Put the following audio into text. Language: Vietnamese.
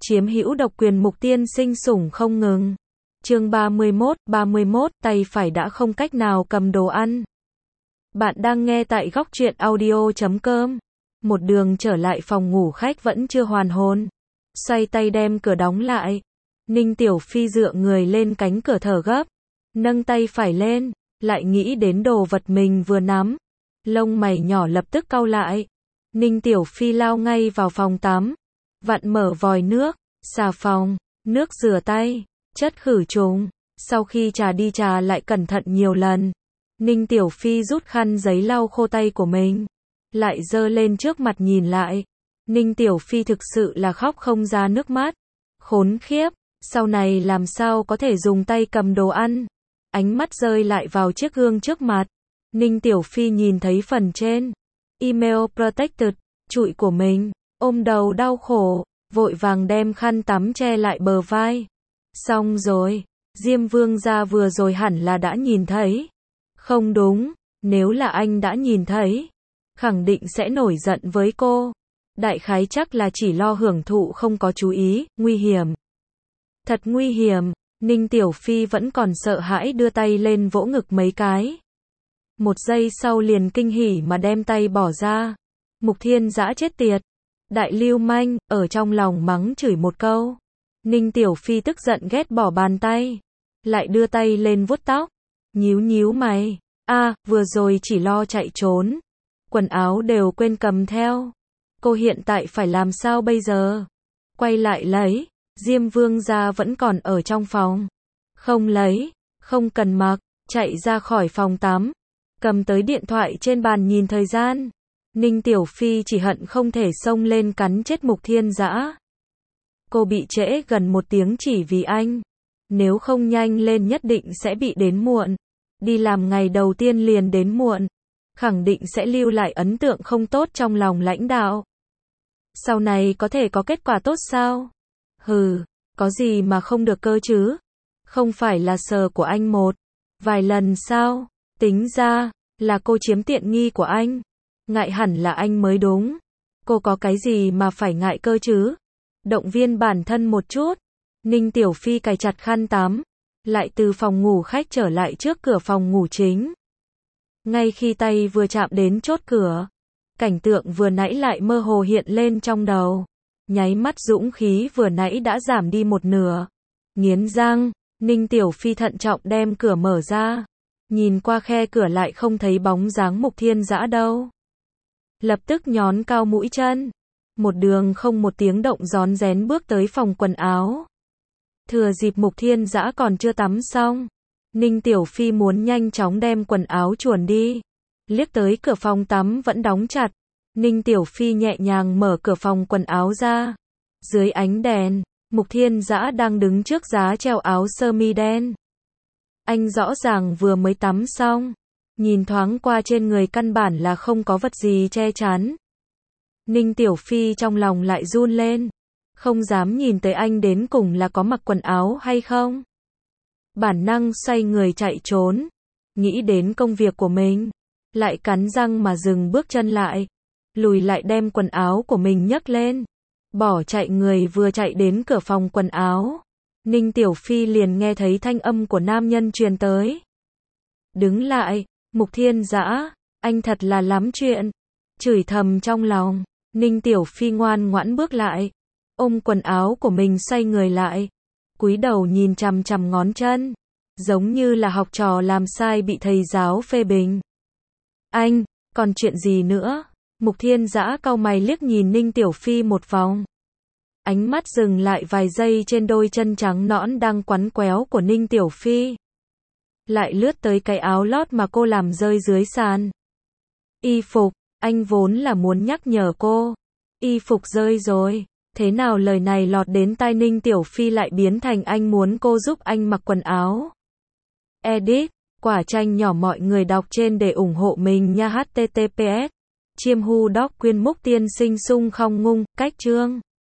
chiếm hữu độc quyền Mục Tiên Sinh sủng không ngừng. Chương 31, tay phải đã không cách nào cầm đồ ăn. Bạn đang nghe tại góc truyện audio.com. Một đường trở lại phòng ngủ khách vẫn chưa hoàn hồn. Xoay tay đem cửa đóng lại. Ninh Tiểu Phi dựa người lên cánh cửa thở gấp. Nâng tay phải lên, lại nghĩ đến đồ vật mình vừa nắm. Lông mày nhỏ lập tức cau lại. Ninh Tiểu Phi lao ngay vào phòng tắm. Vặn mở vòi nước, xà phòng, nước rửa tay, chất khử trùng. Sau khi trà đi trà lại cẩn thận nhiều lần. Ninh Tiểu Phi rút khăn giấy lau khô tay của mình. Lại giơ lên trước mặt nhìn lại. Ninh Tiểu Phi thực sự là khóc không ra nước mắt. Khốn khiếp, sau này làm sao có thể dùng tay cầm đồ ăn. Ánh mắt rơi lại vào chiếc gương trước mặt. Ninh Tiểu Phi nhìn thấy phần trên. Email protected, trụi của mình. Ôm đầu đau khổ, vội vàng đem khăn tắm che lại bờ vai. Xong rồi, Diêm Vương gia vừa rồi hẳn là đã nhìn thấy. Không đúng, nếu là anh đã nhìn thấy, khẳng định sẽ nổi giận với cô. Đại khái chắc là chỉ lo hưởng thụ không có chú ý, nguy hiểm. Thật nguy hiểm, Ninh Tiểu Phi vẫn còn sợ hãi đưa tay lên vỗ ngực mấy cái. Một giây sau liền kinh hỉ mà đem tay bỏ ra. Mục Thiên Dã chết tiệt. Đại lưu manh, ở trong lòng mắng chửi một câu. Ninh Tiểu Phi tức giận ghét bỏ bàn tay. Lại đưa tay lên vuốt tóc. Nhíu mày. Vừa rồi chỉ lo chạy trốn. Quần áo đều quên cầm theo. Cô hiện tại phải làm sao bây giờ? Quay lại lấy. Diêm Vương gia vẫn còn ở trong phòng. Không lấy, không cần mặc. Chạy ra khỏi phòng tắm. Cầm tới điện thoại trên bàn nhìn thời gian. Ninh Tiểu Phi chỉ hận không thể xông lên cắn chết Mục Thiên Dã. Cô bị trễ gần 1 tiếng chỉ vì anh. Nếu không nhanh lên nhất định sẽ bị đến muộn. Đi làm ngày đầu tiên liền đến muộn. Khẳng định sẽ lưu lại ấn tượng không tốt trong lòng lãnh đạo. Sau này có thể có kết quả tốt sao? Có gì mà không được cơ chứ? Không phải là sờ của anh vài lần sao? Tính ra, là cô chiếm tiện nghi của anh. Ngại hẳn là anh mới đúng. Cô có cái gì mà phải ngại cơ chứ? Động viên bản thân một chút. Ninh Tiểu Phi cài chặt khăn tắm. Lại từ phòng ngủ khách trở lại trước cửa phòng ngủ chính. Ngay khi tay vừa chạm đến chốt cửa, cảnh tượng vừa nãy lại mơ hồ hiện lên trong đầu. Nháy mắt dũng khí vừa nãy đã giảm đi một nửa. Nghiến răng, Ninh Tiểu Phi thận trọng đem cửa mở ra. Nhìn qua khe cửa lại không thấy bóng dáng Mục Thiên Dã đâu. Lập tức nhón cao mũi chân. Một đường không một tiếng động rón rén bước tới phòng quần áo. Thừa dịp Mục Thiên Dã còn chưa tắm xong. Ninh Tiểu Phi muốn nhanh chóng đem quần áo chuồn đi. Liếc tới cửa phòng tắm vẫn đóng chặt. Ninh Tiểu Phi nhẹ nhàng mở cửa phòng quần áo ra. Dưới ánh đèn, Mục Thiên Dã đang đứng trước giá treo áo sơ mi đen. Anh rõ ràng vừa mới tắm xong. Nhìn thoáng qua trên người căn bản là không có vật gì che chắn. Ninh Tiểu Phi trong lòng lại run lên. Không dám nhìn tới anh đến cùng là có mặc quần áo hay không. Bản năng xoay người chạy trốn. Nghĩ đến công việc của mình. Lại cắn răng mà dừng bước chân lại. Lùi lại đem quần áo của mình nhấc lên. Bỏ chạy người vừa chạy đến cửa phòng quần áo. Ninh Tiểu Phi liền nghe thấy thanh âm của nam nhân truyền tới. Đứng lại, Mục Thiên Dã, anh thật là lắm chuyện. Chửi thầm trong lòng, Ninh Tiểu Phi ngoan ngoãn bước lại. Ôm quần áo của mình xoay người lại. Cúi đầu nhìn chằm chằm ngón chân. Giống như là học trò làm sai bị thầy giáo phê bình. Anh, còn chuyện gì nữa? Mục Thiên Dã cau mày liếc nhìn Ninh Tiểu Phi một vòng. Ánh mắt dừng lại vài giây trên đôi chân trắng nõn đang quắn quéo của Ninh Tiểu Phi. Lại lướt tới cái áo lót mà cô làm rơi dưới sàn. Y phục, anh vốn là muốn nhắc nhở cô. Y phục rơi rồi. Thế nào lời này lọt đến tai Ninh Tiểu Phi lại biến thành anh muốn cô giúp anh mặc quần áo. Edit, quả tranh nhỏ mọi người đọc trên để ủng hộ mình nha. https://chiêm hu doc quyên Mục Tiên Sinh sung không ngung, cách chương.